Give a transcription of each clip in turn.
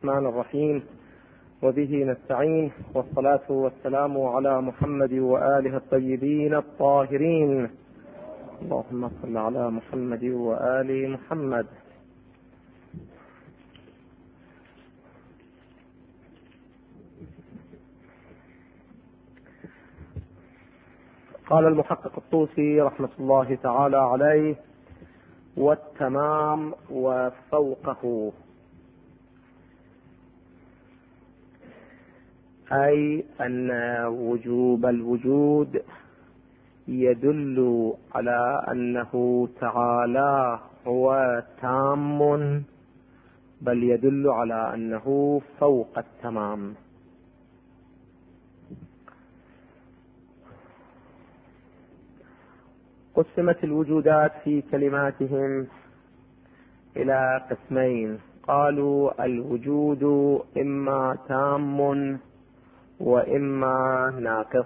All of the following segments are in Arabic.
الرحمن الرحيم، وبه نستعين، والصلاة والسلام على محمد وآله الطيبين الطاهرين. اللهم صل على محمد وآل محمد. قال المحقق الطوسي رحمة الله تعالى عليه: والتمام وفوقه، أي أن وجوب الوجود يدل على أنه تعالى هو تام، بل يدل على أنه فوق التمام. قسمت الوجودات في كلماتهم إلى قسمين، قالوا الوجود إما تام وإما ناقص،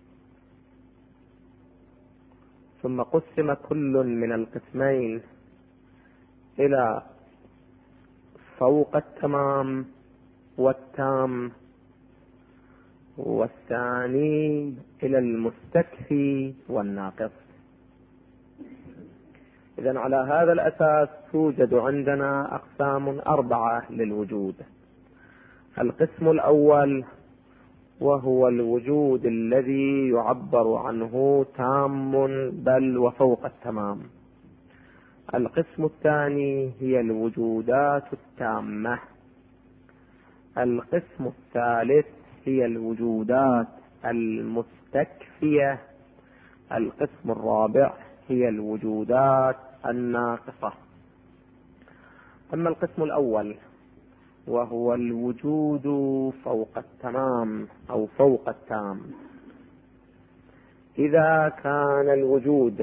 ثم قسم كل من القسمين إلى فوق التمام والتام، والثاني إلى المستكفي والناقص. إذن على هذا الأساس توجد عندنا أقسام 4 للوجود. القسم الأول وهو الوجود الذي يعبر عنه تام بل وفوق التمام. القسم الثاني هي الوجودات التامة. القسم الثالث هي الوجودات المستكفية. القسم الرابع هي الوجودات الناقصة. أما القسم الأول وهو الوجود فوق التمام أو فوق التام، إذا كان الوجود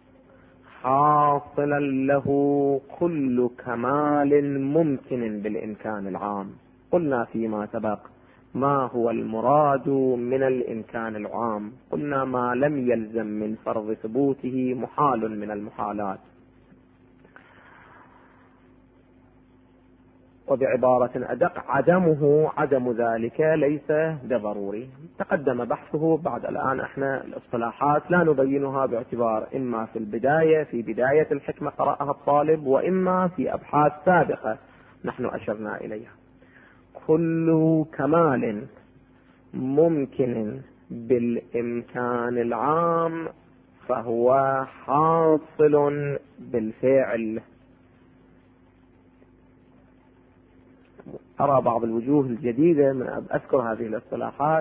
حاصلا له كل كمال ممكن بالإمكان العام. قلنا فيما سبق ما هو المراد من الإمكان العام؟ قلنا ما لم يلزم من فرض ثبوته محال من المحالات، وبعبارة أدق عدم ذلك ليس بضروري. تقدم بحثه. بعد الآن احنا الاصطلاحات لا نبينها باعتبار إما في البداية، في بداية الحكمة قرأها الطالب، وإما في أبحاث سابقة نحن أشرنا إليها. كل كمال ممكن بالإمكان العام فهو حاصل بالفعل. أرى بعض الوجوه الجديدة من أذكر هذه الاصطلاحات.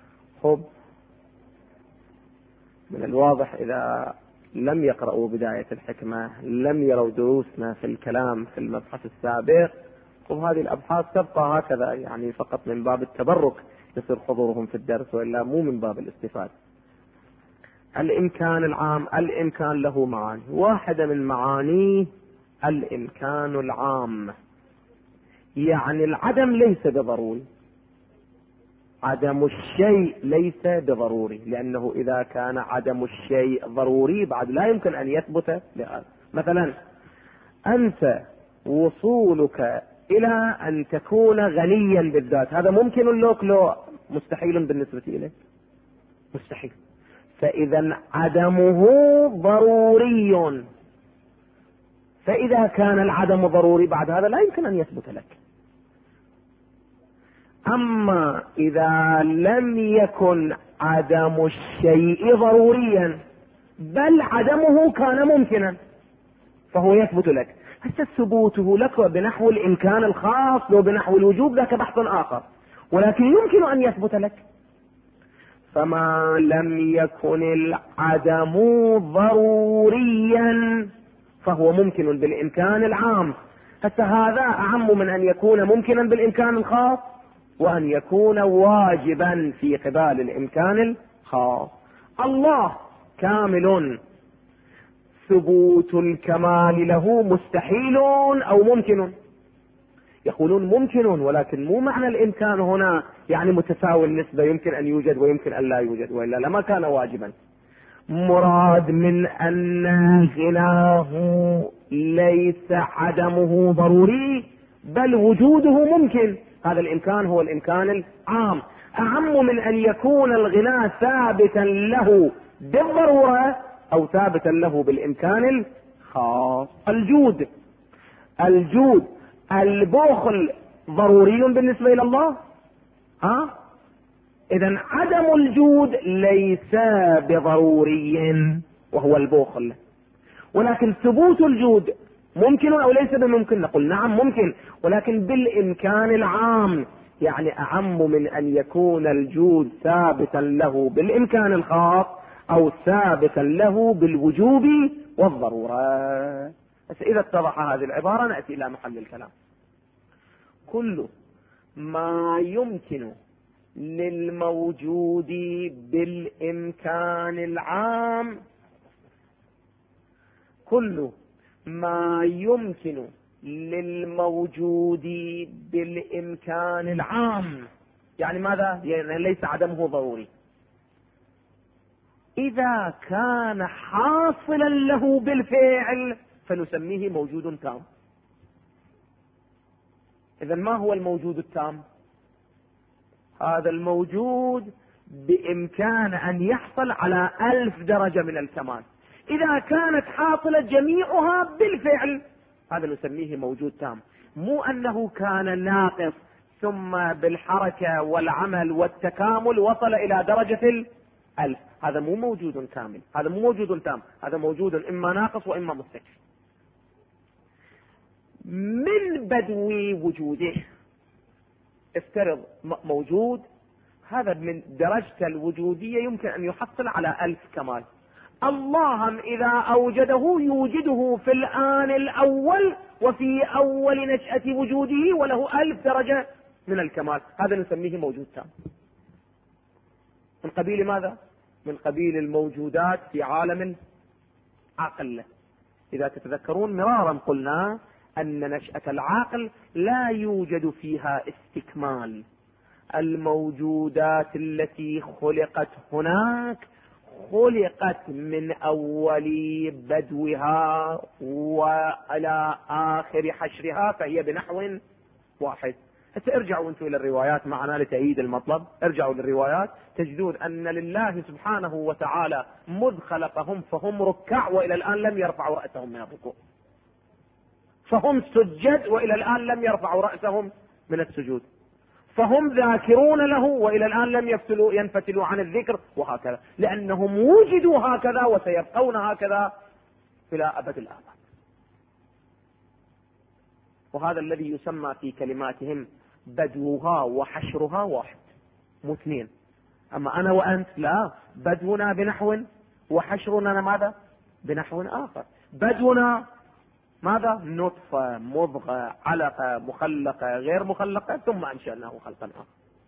من الواضح إذا لم يقرأوا بداية الحكمة، لم يروا دروسنا في الكلام في المبحث السابق، وهذه الأبحاث تبقى هكذا يعني فقط من باب التبرك يصير حضورهم في الدرس، وإلا مو من باب الاستفادة. الإمكان العام، الإمكان له معاني. واحدة من معانيه الإمكان العام، يعني العدم ليس بضروري. عدم الشيء ليس بضروري، لأنه إذا كان عدم الشيء ضروري بعد لا يمكن أن يثبت. مثلا أنت وصولك إلى أن تكون غنيا بالذات هذا ممكن لك، لو مستحيل بالنسبة إليك، مستحيل. فإذا عدمه ضروري، فإذا كان العدم ضروري بعد هذا لا يمكن أن يثبت لك. أما إذا لم يكن عدم الشيء ضروريا بل عدمه كان ممكنا فهو يثبت لك. حتى ثبوته لك بنحو الإمكان الخاص لو بنحو الوجوب ذاك بحث آخر، ولكن يمكن أن يثبت لك. فما لم يكن العدم ضروريا فهو ممكن بالإمكان العام. حتى هذا أعم من أن يكون ممكنا بالإمكان الخاص وأن يكون واجبا في قبال الإمكان الخاص. الله كامل، ثبوت الكمال له مستحيل أو ممكن. يقولون ممكن، ولكن مو معنى الإمكان هنا يعني متساوي النسبة، يمكن أن يوجد ويمكن أن لا يوجد، وإلا لما كان واجبا. مراد من أن غناه ليس عدمه ضروري، بل وجوده ممكن. هذا الإمكان هو الإمكان العام، أعم من أن يكون الغناء ثابتا له بالضرورة أو ثابتا له بالإمكان الخاص. الجود البخل ضروري بالنسبة إلى الله، إذن عدم الجود ليس بضروري وهو البخل، ولكن ثبوت الجود ممكن أو ليس بممكن؟ نقول نعم ممكن، ولكن بالإمكان العام، يعني أعم من أن يكون الجود ثابتا له بالإمكان الخاص أو ثابتا له بالوجوب والضرورة. بس إذا اتضح هذه العبارة نأتي إلى محل الكلام. كل ما يمكن للموجود بالإمكان العام، كل ما يمكن للموجود بالإمكان العام، يعني ماذا؟ يعني ليس عدمه ضروري. إذا كان حاصلا له بالفعل فنسميه موجود تام. إذن ما هو الموجود التام؟ هذا الموجود بإمكان أن يحصل على 1000 درجة من الكمال. إذا كانت حاصلة جميعها بالفعل هذا نسميه موجود تام. مو أنه كان ناقص ثم بالحركة والعمل والتكامل وصل إلى درجة 1000، هذا مو موجود كامل، هذا مو موجود تام، هذا موجود إما ناقص وإما مستكفي. من بدو وجوده افترض موجود هذا من درجة الوجودية يمكن أن يحصل على 1000 كمال. الله إذا أوجده يوجده في الآن الأول وفي أول نشأة وجوده وله 1000 درجة من الكمال، هذا نسميه موجود تام. من قبيل ماذا؟ من قبيل الموجودات في عالم العقل. إذا تتذكرون مرارا قلنا أن نشأة العقل لا يوجد فيها استكمال. الموجودات التي خلقت هناك خلقت من أول بدوها وإلى آخر حشرها، فهي بنحو واحد. ارجعوا انتم إلى الروايات معنا لتأييد المطلب، ارجعوا للروايات تجدون أن لله سبحانه وتعالى مذ خلقهم فهم ركع وإلى الآن لم يرفعوا رأسهم من الركوع، فهم سجد وإلى الآن لم يرفعوا رأسهم من السجود، فهم ذاكرون له وإلى الآن لم ينفتلوا عن الذكر، وهكذا، لأنهم وجدوا هكذا وسيبقون هكذا إلى أبد الآباد. وهذا الذي يسمى في كلماتهم بدوها وحشرها واحد مو اثنين. أما أنا وأنت لا، بدونا بنحو وحشرنا ماذا؟ بنحو آخر. بدونا ماذا؟ نطفة، مضغة، علقة، مخلقة، غير مخلقة، ثم أنشأناه خلقا آخر.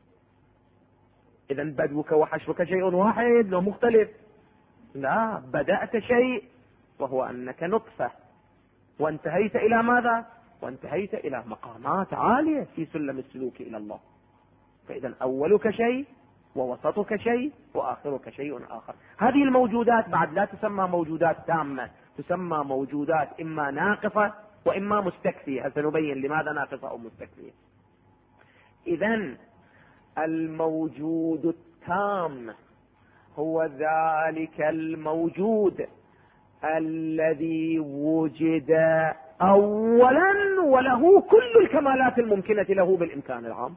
إذن بدوك وحشرك شيء واحد لو مختلف؟ لا، بدأت شيء وهو أنك نطفة وانتهيت إلى ماذا؟ وانتهيت إلى مقامات عالية في سلم السلوك إلى الله. فإذا أولك شيء ووسطك شيء وآخرك شيء آخر. هذه الموجودات بعد لا تسمى موجودات تامة، تسمى موجودات إما ناقصة وإما مستكفية. سنبين لماذا ناقصة أو مستكفية. إذن الموجود التام هو ذلك الموجود الذي وجد أولا وله كل الكمالات الممكنة له بالإمكان العام.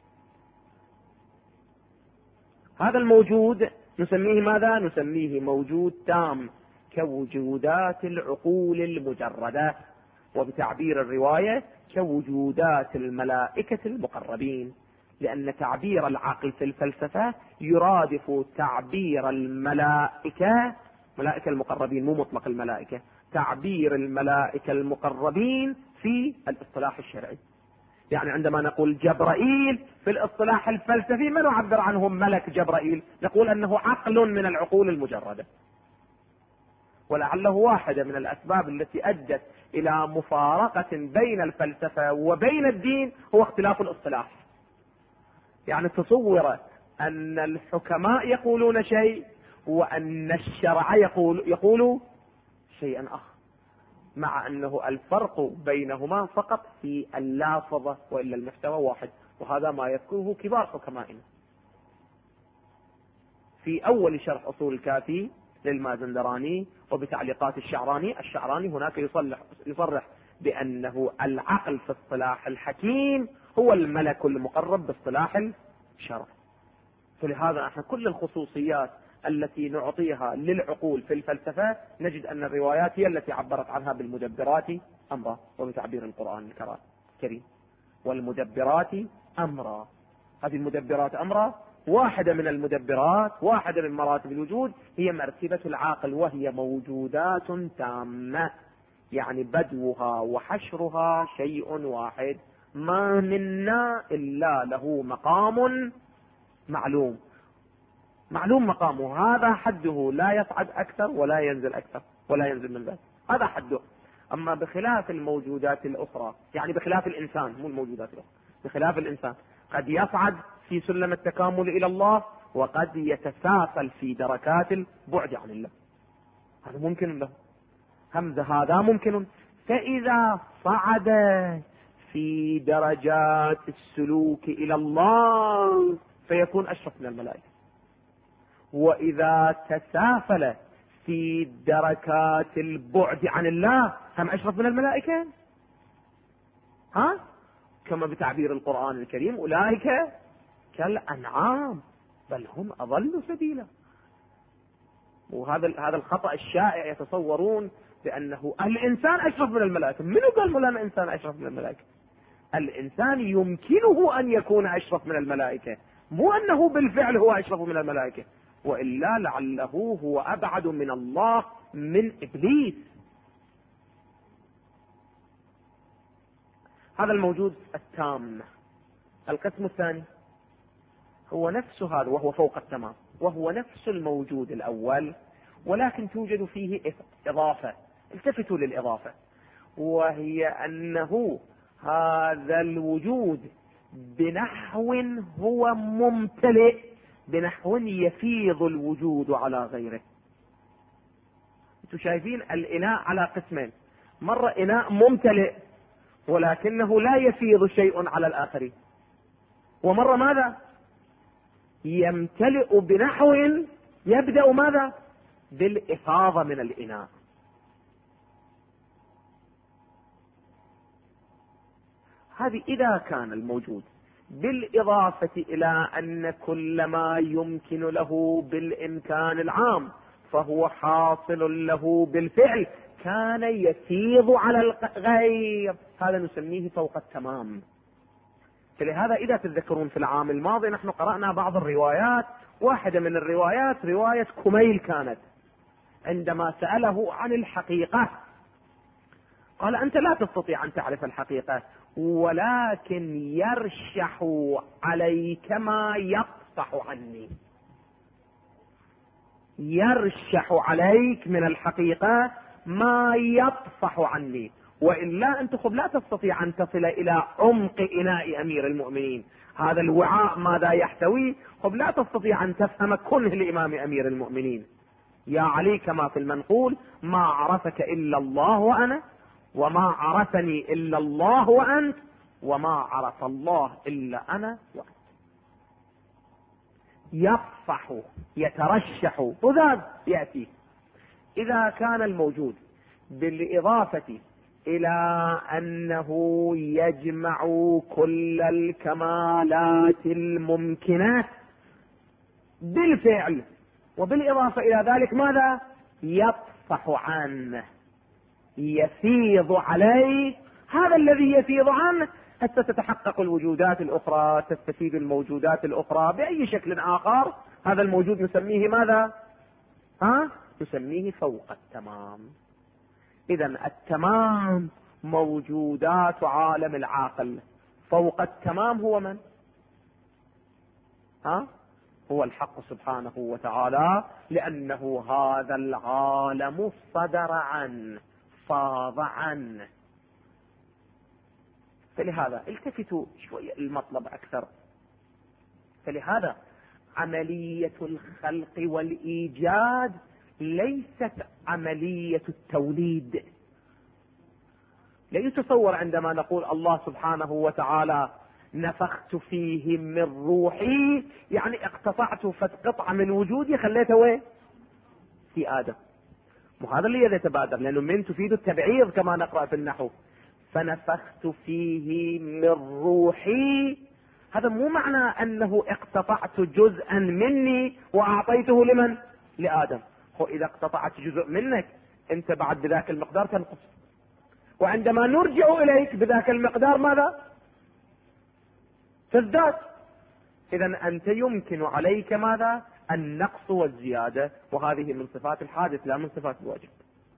هذا الموجود نسميه ماذا؟ نسميه موجود تام كوجودات العقول المجردة، وبتعبير الرواية كوجودات الملائكة المقربين، لأن تعبير العقل في الفلسفة يرادف تعبير الملائكة، ملائكة المقربين مو مطلق الملائكة، تعبير الملائكة المقربين في الاصطلاح الشرعي. يعني عندما نقول جبرائيل في الاصطلاح الفلسفي ما نعبر عنه ملك جبرائيل، نقول أنه عقل من العقول المجردة. ولعله واحدة من الأسباب التي أدت إلى مفارقة بين الفلسفة وبين الدين هو اختلاف الاصطلاح. يعني تصور أن الحكماء يقولون شيء وأن الشرع يقول شيئا آخر. مع أنه الفرق بينهما فقط في اللافظة، وإلا المحتوى واحد، وهذا ما يذكره كبار حكمائنا في أول شرح أصول الكافي للمازندراني وبتعليقات الشعراني هناك يصرح بأنه العقل في اصطلاح الحكيم هو الملك المقرب باصطلاح الشرع. فلهذا احنا كل الخصوصيات التي نعطيها للعقول في الفلسفة نجد أن الروايات هي التي عبرت عنها بالمدبرات أمرا، وبتعبير القرآن الكريم والمدبرات أمرا. هذه المدبرات أمرا واحدة من المدبرات، واحدة من مراتب الوجود، هي مرتبة العاقل، وهي موجودات تامة، يعني بدوها وحشرها شيء واحد، ما منا إلا له مقام معلوم مقامه، هذا حده، لا يصعد أكثر ولا ينزل أكثر ولا ينزل من ذلك، هذا حده. أما بخلاف الموجودات الأخرى، يعني بخلاف الإنسان، مو الموجودات الأخرى، بخلاف الإنسان قد يصعد في سلم التكامل إلى الله، وقد يتسافل في دركات البعد عن الله، هذا ممكن له، همزة هذا ممكن. فإذا صعد في درجات السلوك إلى الله فيكون أشرف من الملائكة، وإذا تسافل في دركات البعد عن الله هم أشرف من الملائكة. كما بتعبير القرآن الكريم أولئك كالأنعام بل هم أضل سبيلا. وهذا الخطأ الشائع، يتصورون بأنه الإنسان أشرف من الملائكة. من قال لنا الإنسان أشرف من الملائكة؟ الإنسان يمكنه أن يكون أشرف من الملائكة، مو أنه بالفعل هو أشرف من الملائكة، وإلا لعله هو أبعد من الله من إبليس. هذا الموجود التام. القسم الثاني هو نفس هذا، وهو فوق التمام، وهو نفس الموجود الأول، ولكن توجد فيه إضافة. التفتوا للإضافة، وهي أنه هذا الوجود بنحو هو ممتلئ، بنحو يفيض الوجود على غيره. انتم شايفين الإناء على قسمين، مرة إناء ممتلئ ولكنه لا يفيض شيء على الآخرين، ومرة ماذا؟ يمتلئ بنحو يبدأ ماذا؟ بالإفاضة من الإناء. هذه إذا كان الموجود بالإضافة إلى أن كل ما يمكن له بالإمكان العام فهو حاصل له بالفعل كان يفيض على الغير، هذا نسميه فوق التمام. فلهذا إذا تتذكرون في العام الماضي نحن قرأنا بعض الروايات، واحدة من الروايات رواية كميل كانت، عندما سأله عن الحقيقة قال أنت لا تستطيع أن تعرف الحقيقة، ولكن يرشح عليك ما يقصح عني، يرشح عليك من الحقيقة ما يطفح عني، وإلا أنت لا تستطيع أن تصل إلى عمق إناء أمير المؤمنين. هذا الوعاء ماذا يحتوي؟ لا تستطيع أن تفهم كنه لإمام أمير المؤمنين. يا علي كما في المنقول: ما عرفك إلا الله وأنا، وما عرفني إلا الله وأنت، وما عرف الله إلا أنا وأنت. يطفح، يترشح، وذا يأتي. إذا كان الموجود بالإضافة إلى أنه يجمع كل الكمالات الممكنة بالفعل، وبالإضافة إلى ذلك ماذا؟ يطفح عنه، يفيض عليه. هذا الذي يفيض عنه حتى تتحقق الوجودات الأخرى، تستفيد الموجودات الأخرى بأي شكل آخر. هذا الموجود نسميه ماذا؟ نسميه فوق التمام. إذا التمام موجودات عالم العاقل، فوق التمام هو من؟ هو الحق سبحانه وتعالى، لأنه هذا العالم صدر عنه، فاض عنه. فلهذا التفتوا شوية المطلب أكثر. فلهذا عملية الخلق والإيجاد ليست عملية التوليد، لا يتصور عندما نقول الله سبحانه وتعالى نفخت فيه من روحي، يعني اقتطعت قطعة من وجودي خليته وين؟ في آدم. وهذا اللي يتبادر، لأنه من تفيد التبعيض كما نقرأ في النحو. فنفخت فيه من روحي، هذا مو معنى أنه اقتطعت جزءا مني وأعطيته لمن؟ لآدم. إذا اقتطعت جزء منك أنت بعد بذاك المقدار تنقص، وعندما نرجع إليك بذاك المقدار ماذا؟ تزداد. إذا أنت يمكن عليك ماذا؟ النقص والزيادة، وهذه من صفات الحادث لا من صفات الواجب.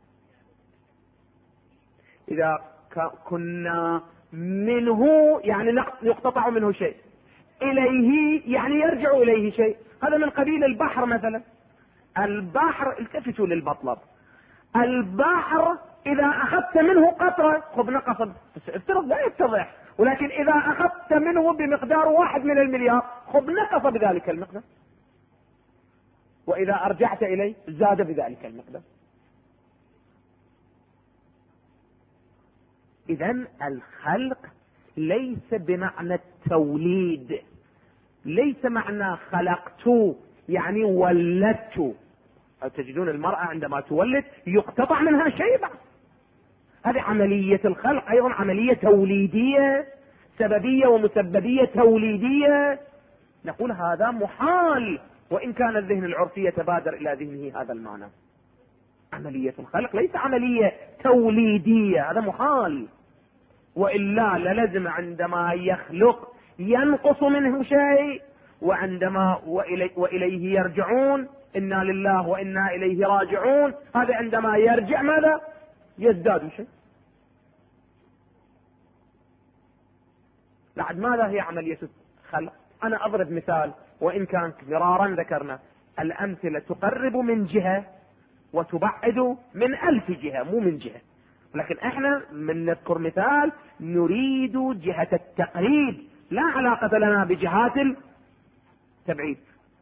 إذا كنا منه يعني يقتطع منه شيء، إليه يعني يرجع إليه شيء. هذا من قبيل البحر مثلا. البحر، التفتوا للمطلب، البحر إذا أخذت منه قطرة خب نقص، افترض لا يتضح، ولكن إذا أخذت منه بمقدار 1 من المليار خب نقص بذلك المقدار، وإذا أرجعت إليه زاد بذلك المقدار. إذن الخلق ليس بمعنى التوليد، ليس معنى خلقت يعني ولدت. تجدون المرأة عندما تولد يقتطع منها شيء بعد. هذه عملية الخلق أيضا عملية توليدية، سببية ومسببية توليدية. نقول هذا محال، وإن كان الذهن العرفي يتبادر إلى ذهنه هذا المعنى. عملية الخلق ليس عملية توليدية، هذا محال. وإلا للزم عندما يخلق ينقص منه شيء، وعندما وإليه يرجعون، إنا لله وإنا إليه راجعون، هذا عندما يرجع ماذا؟ يزداد شيء. بعد ماذا هي عملية الخلق؟ أنا أضرب مثال، وإن كانت مرارا ذكرنا الأمثلة تقرب من جهة وتبعد من 1000 جهة، مو من جهة، لكن احنا من نذكر مثال نريد جهة التقريب، لا علاقة لنا بجهات التبعيد.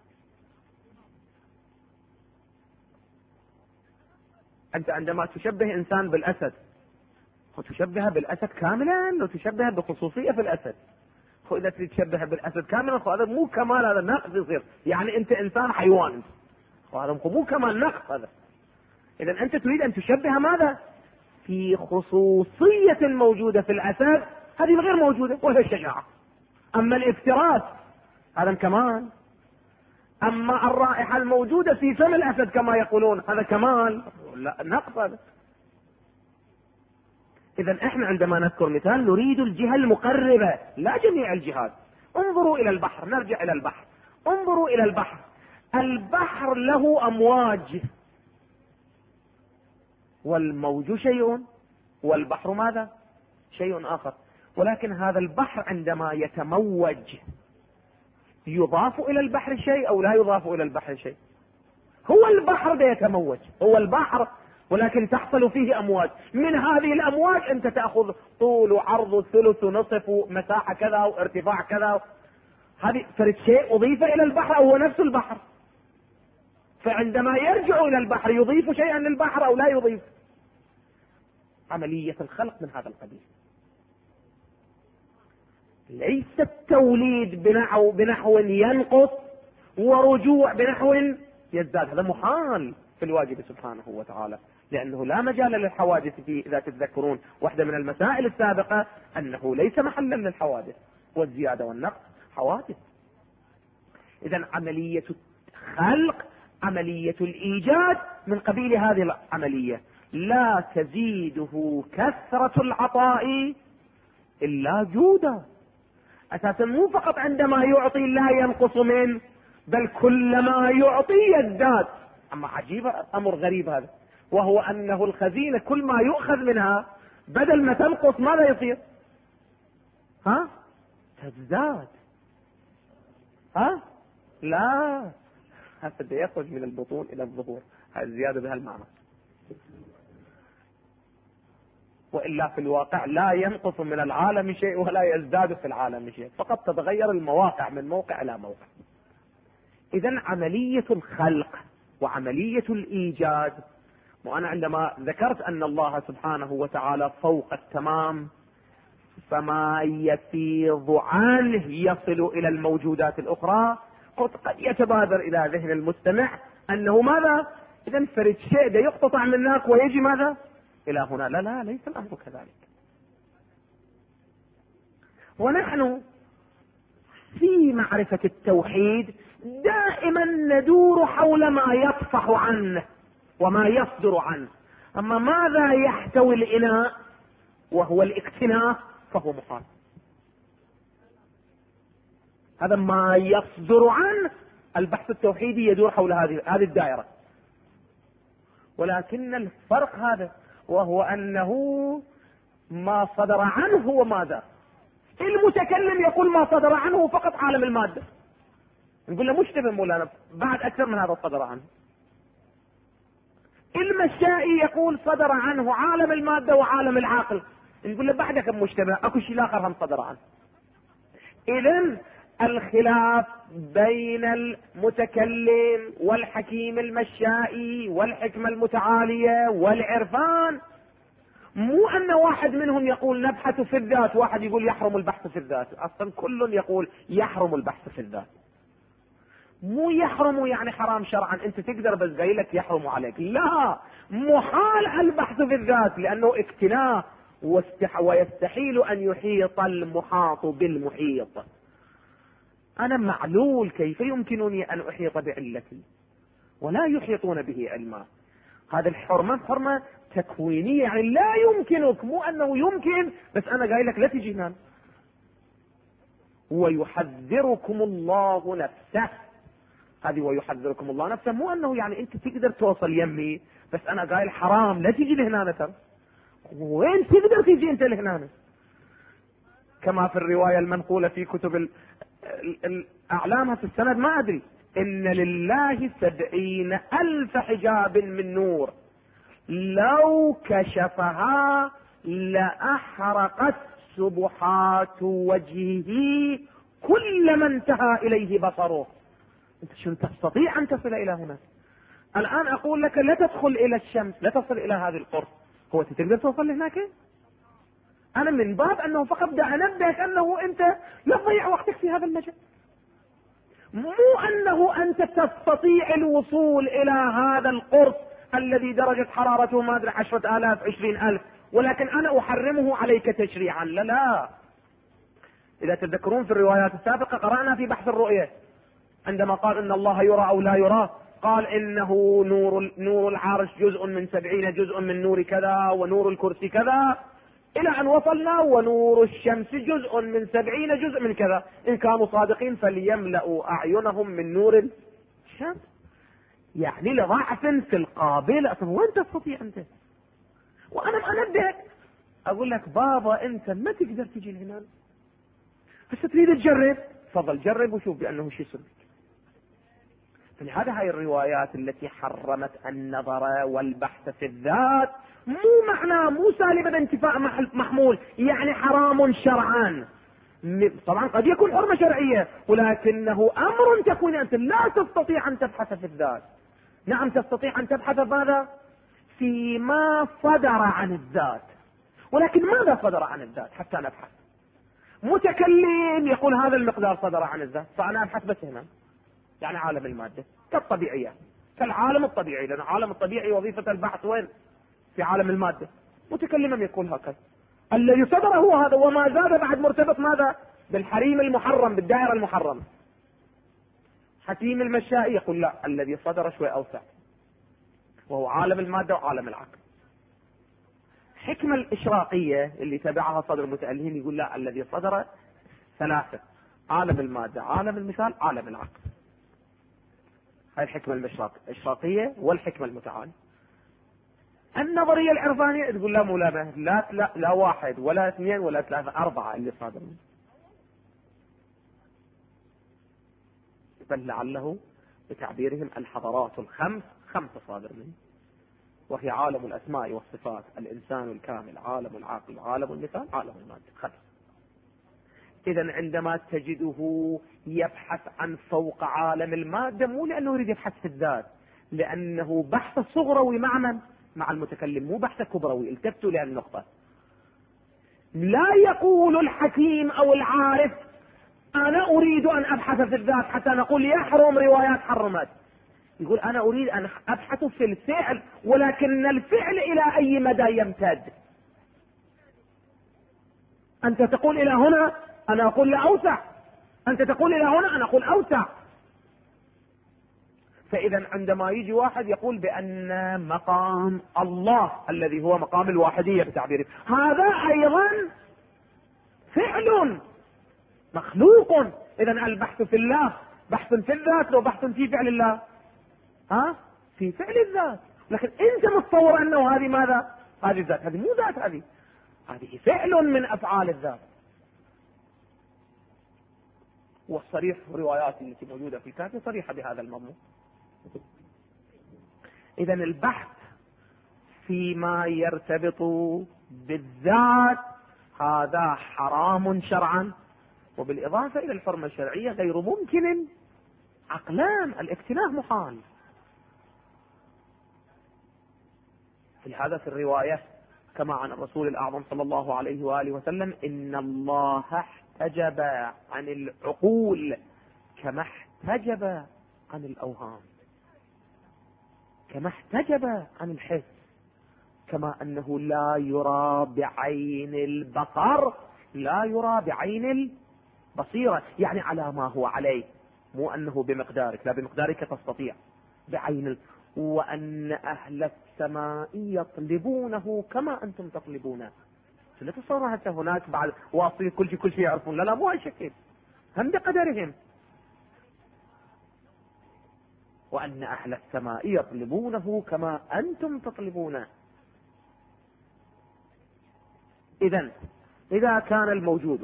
انت عندما تشبه انسان بالاسد وتشبهه بالاسد كاملا، لو تشبهه بخصوصية في الاسد، اذا تشبه بالاسد كاملا هذا مو كمال، هذا نقص يصير، يعني انت انسان حيوان، وهذا مو كمال، نقص هذا. اذا انت تريد ان تشبه ماذا؟ في خصوصية موجودة في الأسد هذه غير موجودة وهي الشجاعة. أما الافتراس هذا كمال، أما الرائحة الموجودة في فم الأسد كما يقولون هذا كمال، لا نقص هذا. إذا إحنا عندما نذكر مثال نريد الجهة المقربة لا جميع الجهات. انظروا إلى البحر، نرجع إلى البحر، انظروا إلى البحر. البحر له أمواج، والموج شيء والبحر ماذا؟ شيء آخر. ولكن هذا البحر عندما يتموج يضاف إلى البحر شيء أو لا يضاف إلى البحر شيء؟ هو البحر ده يتموج، هو البحر، ولكن تحصل فيه أمواج. من هذه الأمواج أنت تأخذ طول وعرض ثلث ونصف ومساحة كذا وارتفاع كذا، هذه فرد شيء أضيف إلى البحر أو هو نفس البحر. فعندما يرجع إلى البحر يضيف شيئا للبحر أو لا يضيف. عملية الخلق من هذا القبيل، ليس التوليد بنحو ينقص ورجوع بنحو يزداد، هذا محال في الواجب سبحانه وتعالى، لأنه لا مجال للحوادث فيه. إذا تتذكرون واحدة من المسائل السابقة أنه ليس محلا للحوادث، والزيادة والنقص حوادث. إذن عملية الخلق عملية الإيجاد من قبيل هذه العملية، لا تزيده كثرة العطاء إلا جودا. أساسا مو فقط عندما يعطي لا ينقص منه، بل كلما يعطي يزداد. أما عجيب، أمر غريب هذا، وهو أنه الخزينة كل ما يؤخذ منها بدل ما تنقص ماذا يصير؟ تزداد. لا، هذا يخرج من البطون إلى الظهور، هذه الزيادة بها المعنى. وإلا في الواقع لا ينقص من العالم شيء ولا يزداد في العالم شيء، فقط تتغير المواقع من موقع إلى موقع. إذن عملية الخلق وعملية الإيجاد وأنا عندما ذكرت أن الله سبحانه وتعالى فوق التمام، فما يفيض عنه يصل إلى الموجودات الأخرى. قد يتبادر إلى ذهن المستمع أنه ماذا؟ إذا فرد شيء يقتطع من هناك ويجي ماذا؟ إلى هنا. لا لا، ليس الأمر كذلك. ونحن في معرفة التوحيد دائما ندور حول ما يطفح عنه وما يصدر عنه. أما ماذا يحتوي الإناء وهو الاكتناف فهو محال. هذا ما يصدر عنه. البحث التوحيدي يدور حول هذه الدائرة، ولكن الفرق هذا، وهو أنه ما صدر عنه هو ماذا؟ المتكلم يقول ما صدر عنه فقط عالم المادة، نقول له مشتبه مولانا بعد أكثر من هذا صدر عنه. المشائي يقول صدر عنه عالم المادة وعالم العقل، نقول له بعد كم مشتبه، اكو شيء اخر هم صدر عنه. اذن الخلاف بين المتكلم والحكيم المشائي والحكمة المتعالية والعرفان مو ان واحد منهم يقول نبحث في الذات، واحد يقول يحرم البحث في الذات. اصلا كل يقول يحرم البحث في الذات. مو يحرم يعني حرام شرعا، انت تقدر بس قايل لك يحرم عليك. لا، محال البحث في الذات لانه اكتناف، ويستحيل ان يحيط المحاط بالمحيط. انا معلول، كيف يمكنني ان احيط بعلتي؟ ولا يحيطون به علما. هذه الحرمة تكوينية، يعني لا يمكنك، مو انه يمكن بس انا قايل لك لا تجي هنا. ويحذركم الله نفسه. هذه ويحذركم الله نفسه، مو انه يعني انت تقدر توصل يمي بس انا قايل حرام لا تجي لهنا. ترى وين تقدر تجي انت لهنا؟ كما في الرواية المنقولة في كتب الاعلام في السند، ما ادري، ان لله 70,000 حجاب من نور لو كشفها لأحرقت سبحات وجهه كلما انتهى اليه بصره. انت شو تستطيع ان تصل الى هنا؟ الان اقول لك لا تدخل الى الشمس، لا تصل الى هذه القرص، هو تقدر توصل لهناك؟ انا من باب انه فقط دا انبهك انه انت لا تضيع وقتك في هذا المجال. مو انه انت تستطيع الوصول الى هذا القرص الذي درجة حرارته ما ادري 10,000 20,000، ولكن انا احرمه عليك تشريعا. لا لا. اذا تذكرون في الروايات السابقة قرأنا في بحث الرؤية عندما قال ان الله يرى او لا يرى، قال انه نور العرش جزء من 70 جزء من نور كذا، ونور الكرسي كذا، الى ان وصلنا ونور الشمس جزء من 70 جزء من كذا. ان كانوا صادقين فليملأوا اعينهم من نور الشمس. يعني لضعف في القابلة. وين تستطيع انت؟ وانا انبهك اقول لك بابا انت ما تقدر تجي هنا، بس تريد تجرب، تفضل جرب وشوف بانه شيء صدق. فلهذا هاي الروايات التي حرمت النظر والبحث في الذات مو معناه مو سالبة انتفاء محمول، يعني حرام شرعا. طبعا قد يكون حرمة شرعية، ولكنه امر تكويني. انت لا تستطيع ان تبحث في الذات. نعم تستطيع ان تبحث ماذا؟ فيما صدر عن الذات، ولكن ماذا صدر عن الذات حتى نبحث؟ متكلم يقول هذا المقدار صدر عن الذات، فانا ابحث بس هنا، يعني عالم المادة كالطبيعية، كالعالم الطبيعي، لأن العالم الطبيعي وظيفة البحث وين؟ في عالم المادة. متكلما يقول هكذا، الذي صدر هو هذا، وما زاد بعد مرتبط ماذا؟ بالحريم المحرم، بالدائرة المحرمة. حكيم المشائي يقول لا، الذي صدر شوي أوسع، وهو عالم المادة وعالم العقل. حكمة الإشراقية اللي تبعها صدر المتألهين يقول لا، الذي صدر ثلاثة: عالم المادة، عالم المثال، عالم العقل. هاي الحكمة الإشراقية والحكمة المتعالية. النظرية العرفانية تقول لا مولانا، لا واحد ولا اثنين ولا ثلاثة، 4 اللي صادر منه. بل لعله بتعبيرهم الحضارات ال5 5 صادر منه، وهي عالم الأسماء والصفات، الإنسان الكامل، عالم العقل، عالم المثال، عالم المادة، 5. إذا عندما تجده يبحث عن فوق عالم المادة، مو لأنه يريد يبحث في الذات، لأنه بحث صغروي مع من؟ مع المتكلم، مو بحث كبروي، التفتوا للنقطة. لا يقول الحكيم او العارف انا اريد ان ابحث في الذات حتى نقول يحرم روايات حرمت. يقول انا اريد ان ابحث في الفعل، ولكن الفعل الى اي مدى يمتد؟ انت تقول الى هنا، انا اقول لا اوسع. انت تقول الى هنا، انا اقول اوسع. فاذا عندما يجي واحد يقول بان مقام الله الذي هو مقام الواحدية بتعبيره، هذا ايضا فعل مخلوق. اذا البحث في الله بحث في الذات لو بحث في فعل الله؟ في فعل الذات. لكن انت متصور انه هذه ماذا؟ هذه الذات، هذه مو ذات، هذه فعل من افعال الذات. والصريح في الروايات التي موجودة في الكافي صريحة بهذا المضمون. اذا البحث فيما يرتبط بالذات هذا حرام شرعا، وبالاضافة الى الحرمة الشرعية غير ممكن عقلان، الاكتناء محال. في هذا في الرواية كما عن الرسول الاعظم صلى الله عليه وآله وسلم: ان الله احتجب عن العقول كما احتجب عن الاوهام، كما احتجب عن الحس، كما انه لا يرى بعين البصر لا يرى بعين البصيرة، يعني على ما هو عليه، مو انه بمقدارك، لا بمقدارك تستطيع، بعين وان اهل السماء يطلبونه كما انتم تطلبونه. لا تصور حتى هناك بعد واصلين كل شيء يعرفون، لا مو هالشكل، هم بقدرهم. وان اهل السماء يطلبونه كما انتم تطلبونه. اذا كان الموجود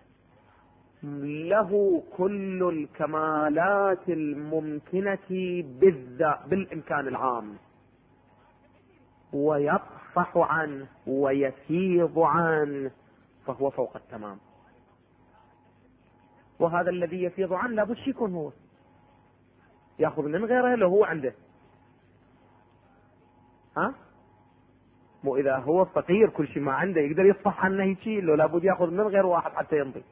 له كل الكمالات الممكنة بالامكان العام، ويطفح عنه ويفيض عنه، فهو فوق التمام. وهذا الذي يفيض عنه لابد يكون هو ياخذ من غيره لو هو عنده. مو اذا هو فقير كل شيء ما عنده يقدر يصفح عنه يشيل، لو لابد ياخذ من غير واحد حتى يمضي.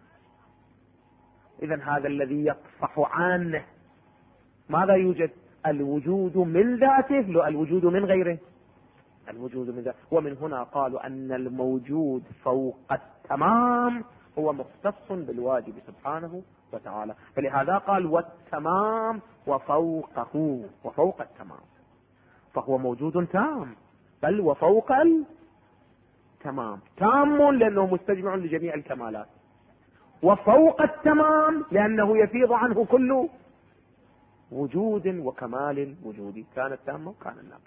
اذا هذا الذي يطفح عنه ماذا يوجد؟ الوجود من ذاته، لو الوجود من غيره، الوجود من ذاته. ومن هنا قالوا ان الموجود فوق التمام هو مختص بالواجب سبحانه وتعالى، فلهذا قال والتمام وفوقه، وفوق التمام، فهو موجود تام، بل وفوق التمام، تام لانه مستجمع لجميع الكمالات، وفوق التمام لانه يفيض عنه كل وجود وكمال وجودي، كان التام وكان الناقص.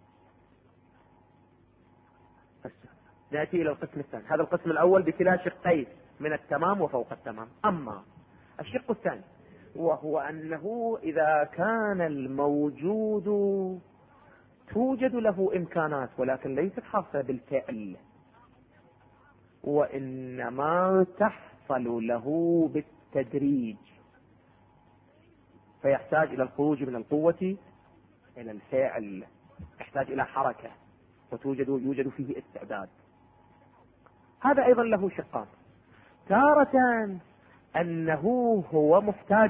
نأتي الى القسم الثاني. هذا القسم الاول بكلا شقين من التمام وفوق التمام. اما الشق الثاني وهو انه اذا كان الموجود توجد له امكانات ولكن ليست خاصة بالفعل، وانما تحصل له بالتدريج، فيحتاج الى الخروج من القوة الى الفعل، يحتاج الى حركة، يوجد فيه استعداد. هذا ايضا له شقان: تارة انه هو محتاج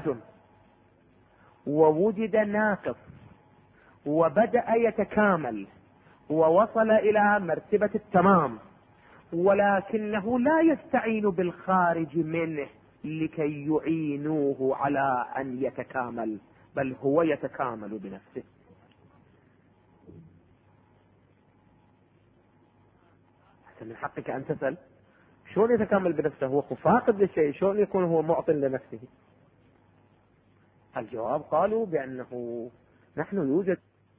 ووجد ناقص وبدأ يتكامل ووصل الى مرتبة التمام، ولكنه لا يستعين بالخارج منه لكي يعينوه على ان يتكامل، بل هو يتكامل بنفسه. من حقك ان تسأل شلون يتكامل بنفسه؟ هو فاقد للشيء، شلون يكون هو معطٍ لنفسه؟ الجواب قالوا بانه نحن يوجد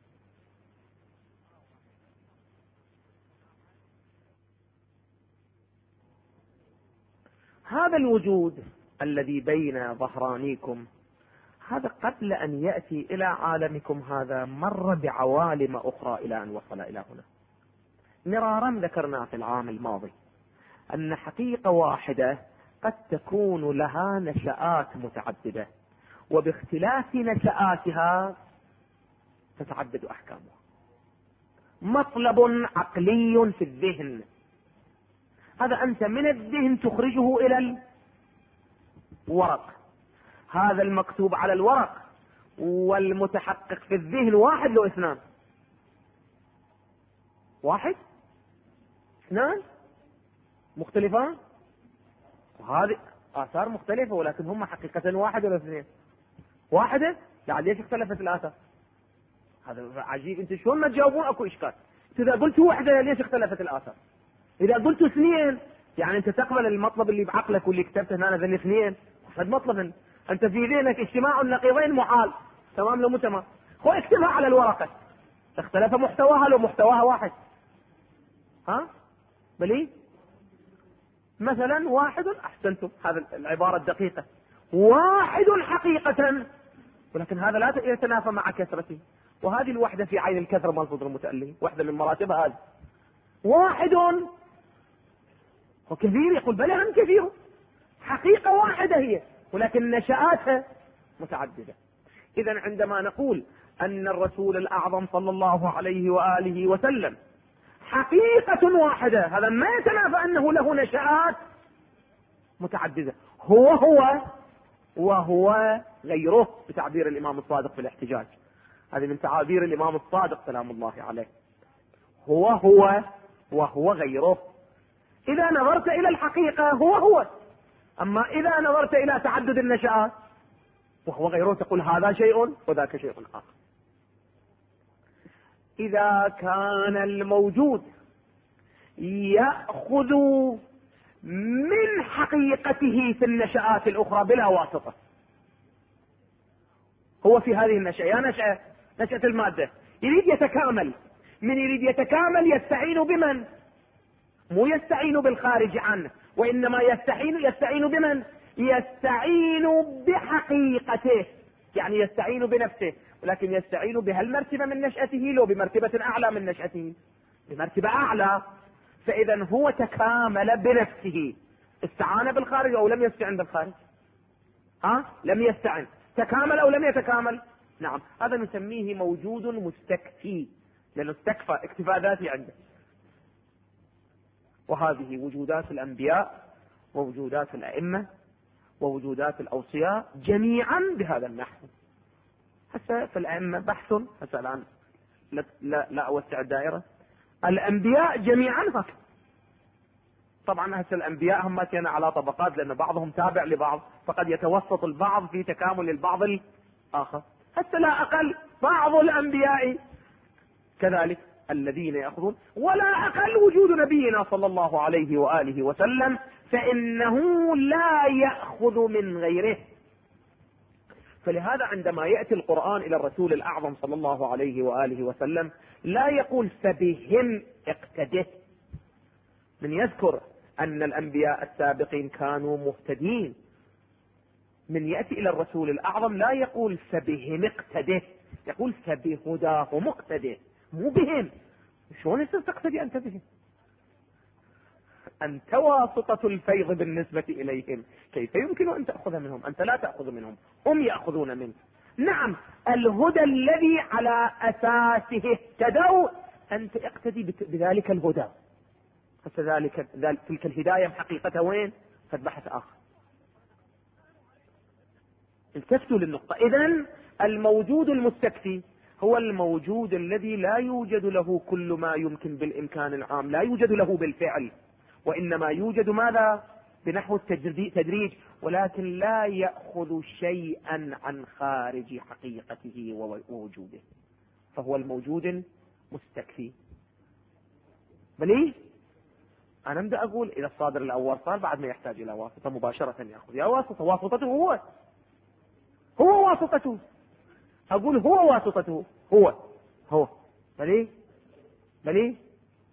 هذا الوجود الذي بين ظهرانيكم، هذا قبل ان يأتي الى عالمكم هذا مر بعوالم اخرى الى ان وصل الى هنا. مرارا ذكرنا في العام الماضي ان حقيقة واحدة قد تكون لها نشآت متعددة، وباختلاف نشآتها تتعدد احكامها. مطلب عقلي في الذهن، هذا أنت من الذهن تخرجه إلى الورق. هذا المكتوب على الورق والمتحقق في الذهن واحد لو اثنان؟ واحد؟ اثنان؟ مختلفان؟ وهذه آثار مختلفة ولكن هم حقيقة واحد ولا اثنين؟ واحدة؟ لا ليش اختلفت الآثار؟ هذا عجيب، انت شلون ما تجاوبون؟ اكو اشكال. اذا قلت واحدة ليش اختلفت الآثار؟ اذا قلت اثنين يعني انت تقبل المطلب اللي بعقلك واللي كتبته هنا ذن اثنين، هذا مطلب انت في ذهنك اجتماع النقيضين محال، تمام لو مو تمام؟ هو اكتبها على الورقة، اختلف محتواها لو محتواها واحد. ها بلي مثلا واحد، احسنتم، هذا العبارة الدقيقة، واحد حقيقة، ولكن هذا لا يتنافى مع كثرته، وهذه الوحدة في عين الكثرة ملفوظ المتألف، واحدة من مراتبها هذه. واحد وكثير، يقول بلى هم كثير، حقيقة واحدة هي ولكن نشآتها متعددة. إذا عندما نقول أن الرسول الأعظم صلى الله عليه وآله وسلم حقيقة واحدة، هذا ما يتنافى أنه له نشآت متعددة، هو وهو غيره، بتعبير الإمام الصادق في الاحتجاج. هذه من تعابير الإمام الصادق سلام الله عليه، هو وهو غيره. إذا نظرت إلى الحقيقة هو، أما إذا نظرت إلى تعدد النشآت وهو غيره تقول هذا شيء وذاك شيء آخر. إذا كان الموجود يأخذ من حقيقته في النشآت الأخرى بلا واسطة، هو في هذه النشأة، يا نشأة المادة يريد يتكامل، من يريد يتكامل يستعين بمن؟ مو يستعين بالخارج عنه، وإنما يستعين بمن؟ يستعين بحقيقته، يعني يستعين بنفسه، ولكن يستعين بهالمرتبة من نشأته لو بمرتبة أعلى من نشأته، بمرتبة أعلى. فإذا هو تكامل بنفسه، استعان بالخارج أو لم يستعن بالخارج؟ لم يستعن، تكامل أو لم يتكامل؟ نعم، هذا نسميه موجود مستكفي، لأنه استكفى، اكتفاء ذاتي عنده. وهذه وجودات الأنبياء ووجودات الأئمة ووجودات الأوصياء جميعا بهذا النحو. هسه في الأئمة بحث، هسه الآن لا أوسع الدائرة، الأنبياء جميعا هكذا. طبعا هسه الأنبياء هم كانوا على طبقات، لأن بعضهم تابع لبعض، فقد يتوسط البعض في تكامل البعض الآخر. هسه لا أقل بعض الأنبياء كذلك الذين يأخذون، ولا أقل وجود نبينا صلى الله عليه وآله وسلم، فإنه لا يأخذ من غيره. فلهذا عندما يأتي القرآن إلى الرسول الأعظم صلى الله عليه وآله وسلم لا يقول فبهم اقتده، من يذكر أن الأنبياء السابقين كانوا مهتدين، من يأتي إلى الرسول الأعظم لا يقول فبهم اقتده، يقول فبهداه مقتده، مو بهم. شلون يصير تقتدي أنت بهم؟ أنت واسطة الفيض بالنسبة إليهم، كيف يمكن أن تأخذ منهم؟ أنت لا تأخذ منهم، هم يأخذون منك. نعم، الهدى الذي على أساسه اهتدوا أنت اقتدي بذلك الهدى. تلك الهداية حقيقتها وين؟ قد بحث آخر. التفتوا للنقطة. إذن الموجود المستكفي هو الموجود الذي لا يوجد له كل ما يمكن بالإمكان العام، لا يوجد له بالفعل، وإنما يوجد ماذا؟ بنحو التدريج، ولكن لا يأخذ شيئا عن خارج حقيقته ووجوده، فهو الموجود المستكفي. بلي أنا أبدأ أقول إذا الصادر الأول صار بعد ما يحتاج إلى واسطة مباشرة يأخذ، يا واسطته هو واسطته، أقول هو واسطته، هو بلي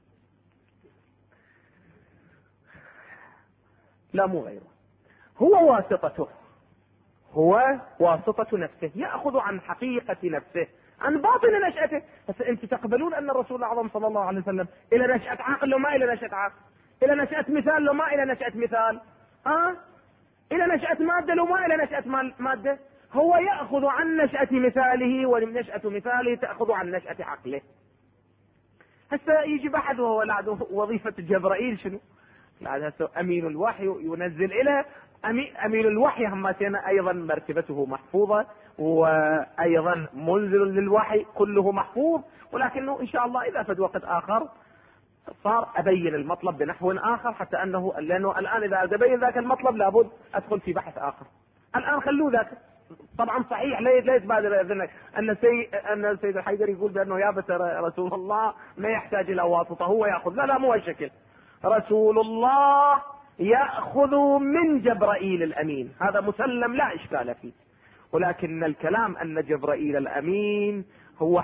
لا مو غيره، هو واسطته، هو واسطة نفسه، يأخذ عن حقيقة نفسه، عن باطن نشأته. بس أنت تقبلون أن الرسول الأعظم صلى الله عليه وسلم إلى نشأة عقل لو ما إلى نشأة عقل، إلى نشأة مثال لو ما إلى نشأة مثال، إلى نشأة مادة لو ما إلى نشأة مادة. هو يأخذ عن نشأة مثاله، ونشأة مثاله تأخذ عن نشأة عقله. هسه يجي بحث وهو وظيفة جبرائيل شنو؟ هسه امين الوحي ينزل اليه، امين الوحي همتين ايضا مرتبته محفوظة، وايضا منزل للوحي كله محفوظ، ولكنه ان شاء الله اذا فد وقت اخر صار ابين المطلب بنحو اخر، حتى انه لانه الان اذا ابين ذاك المطلب لابد ادخل في بحث اخر. الان خلوه ذاك. طبعا صحيح لا يتبادر اذنك ان السيد الحيدر يقول بانه يا بس رسول الله ما يحتاج الى واسطه، هو ياخذ. لا مو هالشكل. رسول الله ياخذ من جبرائيل الامين، هذا مسلم لا اشكال فيه، ولكن الكلام ان جبرائيل الامين هو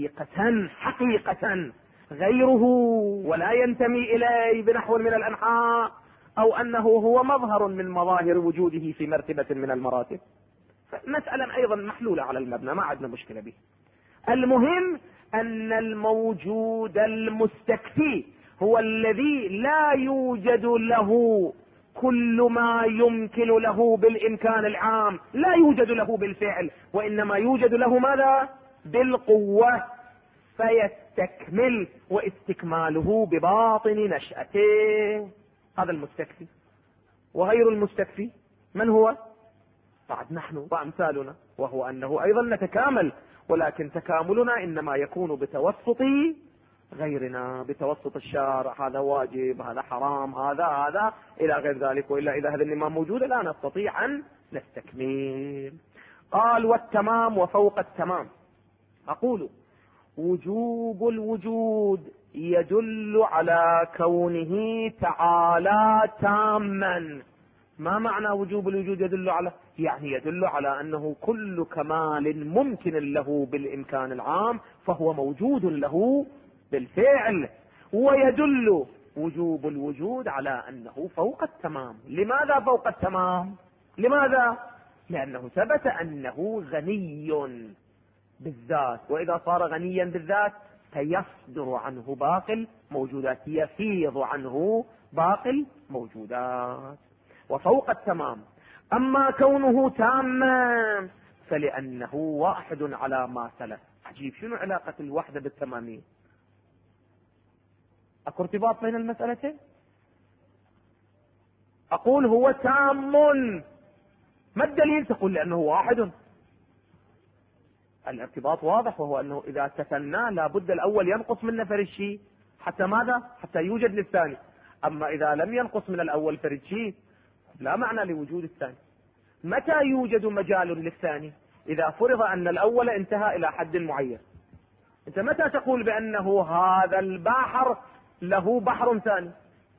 حقيقة غيره ولا ينتمي اليه بنحو من الانحاء، او انه هو مظهر من مظاهر وجوده في مرتبة من المراتب. مسألة ايضا محلولة على المبنى، ما عندنا مشكلة به. المهم ان الموجود المستكفي هو الذي لا يوجد له كل ما يمكن له بالامكان العام، لا يوجد له بالفعل، وانما يوجد له ماذا؟ بالقوة، فيستكمل، واستكماله بباطن نشأته. هذا المستكفي. وغير المستكفي من هو؟ بعد نحن وامثالنا، وهو انه ايضا نتكامل، ولكن تكاملنا انما يكون بتوسط غيرنا، بتوسط الشارع، هذا واجب، هذا حرام، هذا الى غير ذلك، والا اذا هذا النظام موجود لا نستطيع ان نستكمل. قال والتمام وفوق التمام. اقول وجوب الوجود يدل على كونه تعالى تاما. ما معنى وجوب الوجود يدل على؟ يعني يدل على انه كل كمال ممكن له بالامكان العام فهو موجود له بالفعل. ويدل وجوب الوجود على انه فوق التمام. لماذا فوق التمام؟ لماذا؟ لانه ثبت انه غني بالذات، واذا صار غنيا بالذات فيصدر عنه باقي الموجودات، يفيض عنه باقي الموجودات. وفوق التمام. اما كونه تاما فلانه واحد على ما سلف. عجيب، شنو علاقة الوحدة بالتمامية؟ اكو ارتباط بين المسألتين؟ اقول هو تام، ما الدليل؟ تقول لانه واحد. الارتباط واضح، وهو انه اذا تثنى لابد الاول ينقص منه فرد شيء حتى ماذا؟ حتى يوجد للثاني. اما اذا لم ينقص من الاول فرد شيء لا معنى لوجود الثاني. متى يوجد مجال للثاني؟ اذا فرض ان الاول انتهى الى حد معين. انت متى تقول بانه هذا البحر له بحر ثاني؟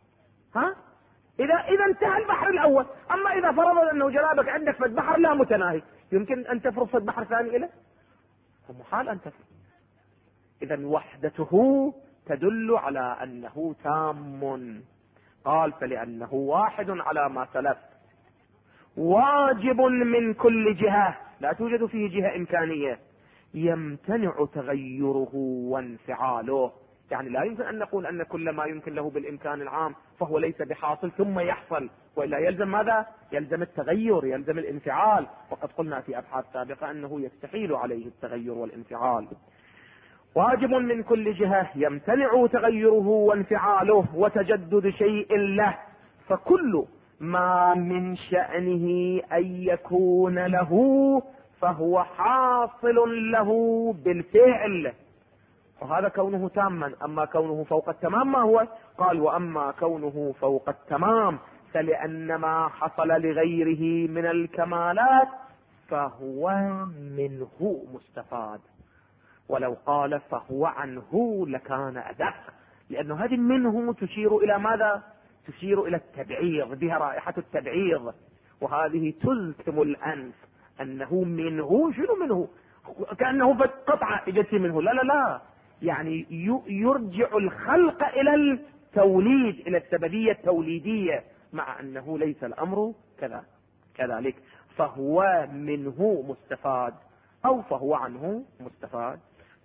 اذا انتهى البحر الاول. اما اذا فرض انه جنابك عندك فد بحر لا متناهي، يمكن ان تفرض فد بحر ثاني له؟ محال ان تفرض. اذا وحدته تدل على انه تام. قال فلانه واحد على ما سلف، واجب من كل جهة، لا توجد فيه جهة امكانية، يمتنع تغيره وانفعاله. يعني لا يمكن ان نقول ان كل ما يمكن له بالامكان العام فهو ليس بحاصل ثم يحصل، والا يلزم ماذا؟ يلزم التغير، يلزم الانفعال، وقد قلنا في ابحاث سابقة انه يستحيل عليه التغير والانفعال. واجب من كل جهة يمتنع تغيره وانفعاله وتجدد شيء له، فكل ما من شأنه ان يكون له فهو حاصل له بالفعل، وهذا كونه تاما. اما كونه فوق التمام ما هو؟ قال واما كونه فوق التمام فلان ما حصل لغيره من الكمالات فهو منه مستفاد. ولو قال فهو عنه لكان ادق، لانه هذه منه تشير الى ماذا؟ تشير الى التبعيض، بها رائحة التبعيض، وهذه تلتم الانف انه منه. شنو منه؟ كأنه قطعة اجت منه. لا، يعني يرجع الخلق الى التوليد، الى السببية التوليدية، مع انه ليس الامر كذلك. فهو منه مستفاد او فهو عنه مستفاد.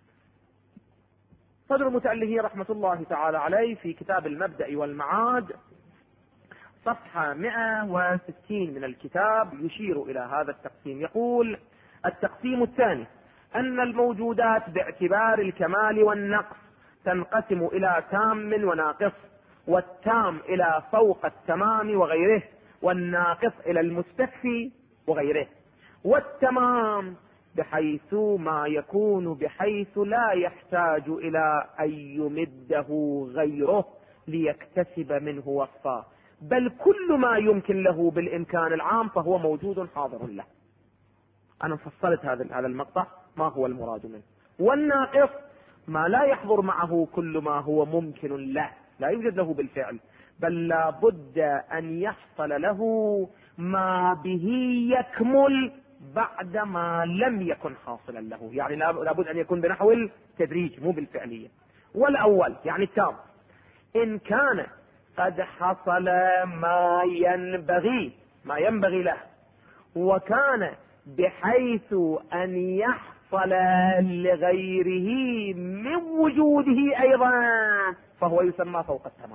صدر المتألهي رحمة الله تعالى عليه في كتاب المبدأ والمعاد صفحة 160 من الكتاب يشير الى هذا التقسيم. يقول: التقسيم الثاني ان الموجودات باعتبار الكمال والنقص تنقسم إلى تام وناقص، والتام إلى فوق التمام وغيره، والناقص إلى المستكفي وغيره. والتمام بحيث ما يكون بحيث لا يحتاج إلى أن يمده غيره ليكتسب منه وصفا، بل كل ما يمكن له بالإمكان العام فهو موجود حاضر له. أنا فصلت هذا المقطع ما هو المراد منه. والناقص ما لا يحضر معه كل ما هو ممكن له، لا يوجد له بالفعل، بل لا بد أن يحصل له ما به يكمل بعد ما لم يكن حاصلا له، يعني لا بد أن يكون بنحو التدريج مو بالفعلية. والأول يعني التام إن كان قد حصل ما ينبغي له، وكان بحيث أن يحصل لغيره من وجوده أيضا، فهو يسمى فوق التمام،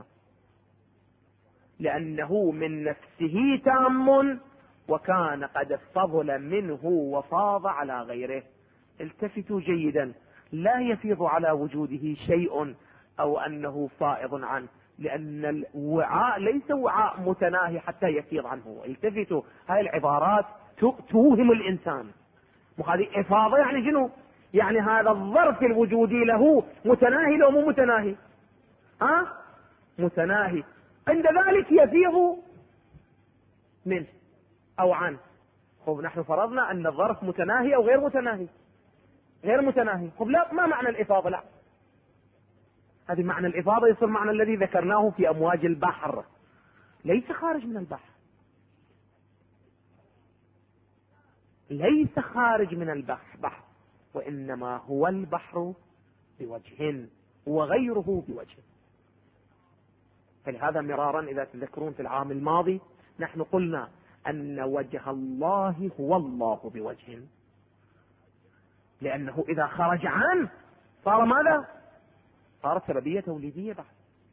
لأنه من نفسه تام وكان قد فضل منه وفاض على غيره. التفتوا جيدا، لا يفيض على وجوده شيء أو أنه فائض عنه، لأن الوعاء ليس وعاء متناهي حتى يفيض عنه. التفتوا، هاي العبارات توهم الإنسان. وهذه إفاضة يعني شنو؟ يعني هذا الظرف الوجودي له متناهي لو مو متناهي؟ متناهي، عند ذلك يفيض منه أو عنه. خب نحن فرضنا أن الظرف متناهي أو غير متناهي؟ غير متناهي. خب لا، ما معنى الإفاضة؟ لا، هذه معنى الإفاضة يصير معنى الذي ذكرناه في أمواج البحر، ليس خارج من البحر، ليس خارج من البحر، وإنما هو البحر بوجه وغيره بوجه. فلهذا مرارا إذا تذكرون في العام الماضي نحن قلنا أن وجه الله هو الله بوجه، لأنه إذا خرج عنه صار ماذا؟ صارت سببية توليدية بحث.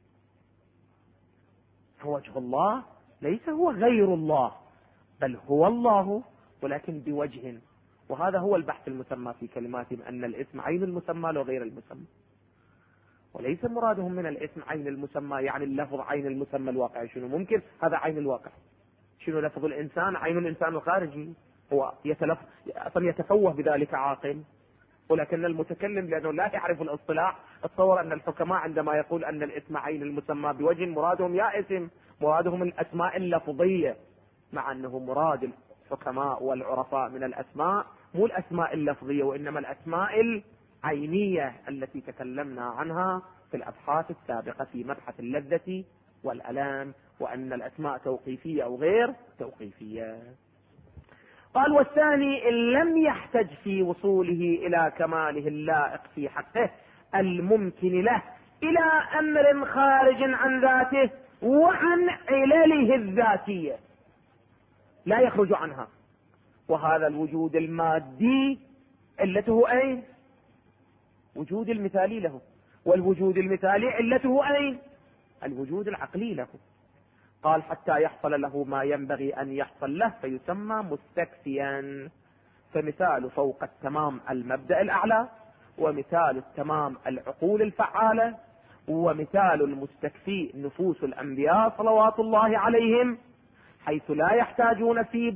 فوجه الله ليس هو غير الله، بل هو الله ولكن بوجه. وهذا هو البحث المسمى في كلماتهم أن الاسم عين المسمى لو غير المسمى، وليس مرادهم من الاسم عين المسمى يعني اللفظ عين المسمى الواقع. شنو ممكن هذا عين الواقع؟ شنو لفظ الإنسان؟ عين الإنسان الخارجي، هو يتفوه بذلك عاقل، ولكن المتكلم لأنه لا يعرف الاصطلاح اتصور أن الحكماء عندما يقول أن الاسم عين المسمى بوجه مرادهم يا اسم، مرادهم الأسماء اللفظية، مع أنه مراد الحكماء والعرفاء من الأسماء مو الأسماء اللفظية، وإنما الأسماء العينية التي تكلمنا عنها في الأبحاث السابقة في مبحث اللذة والألام، وأن الأسماء توقيفية أو غير توقيفية. قال والثاني إن لم يحتج في وصوله إلى كماله اللائق في حقه الممكن له إلى أمر خارج عن ذاته وعن علله الذاتية، لا يخرج عنها. وهذا الوجود المادي علته أين؟ وجود المثالي له، والوجود المثالي علته أين؟ الوجود العقلي له. قال حتى يحصل له ما ينبغي أن يحصل له فيسمى مستكفيا. فمثال فوق التمام المبدأ الأعلى، ومثال التمام العقول الفعالة، ومثال المستكفي نفوس الأنبياء صلوات الله عليهم، حيث لا يحتاجون في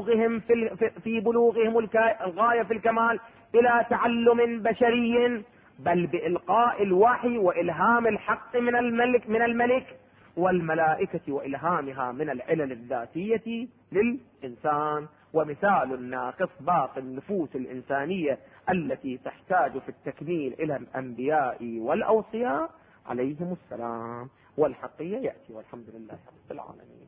بلوغهم الغاية في الكمال إلى تعلم بشري، بل بإلقاء الوحي وإلهام الحق من الملك والملائكة وإلهامها من العلل الذاتية للإنسان. ومثال الناقص باقي النفوس الإنسانية التي تحتاج في التكميل إلى الأنبياء والأوصياء عليهم السلام. والحقية يأتي، والحمد لله رب العالمين.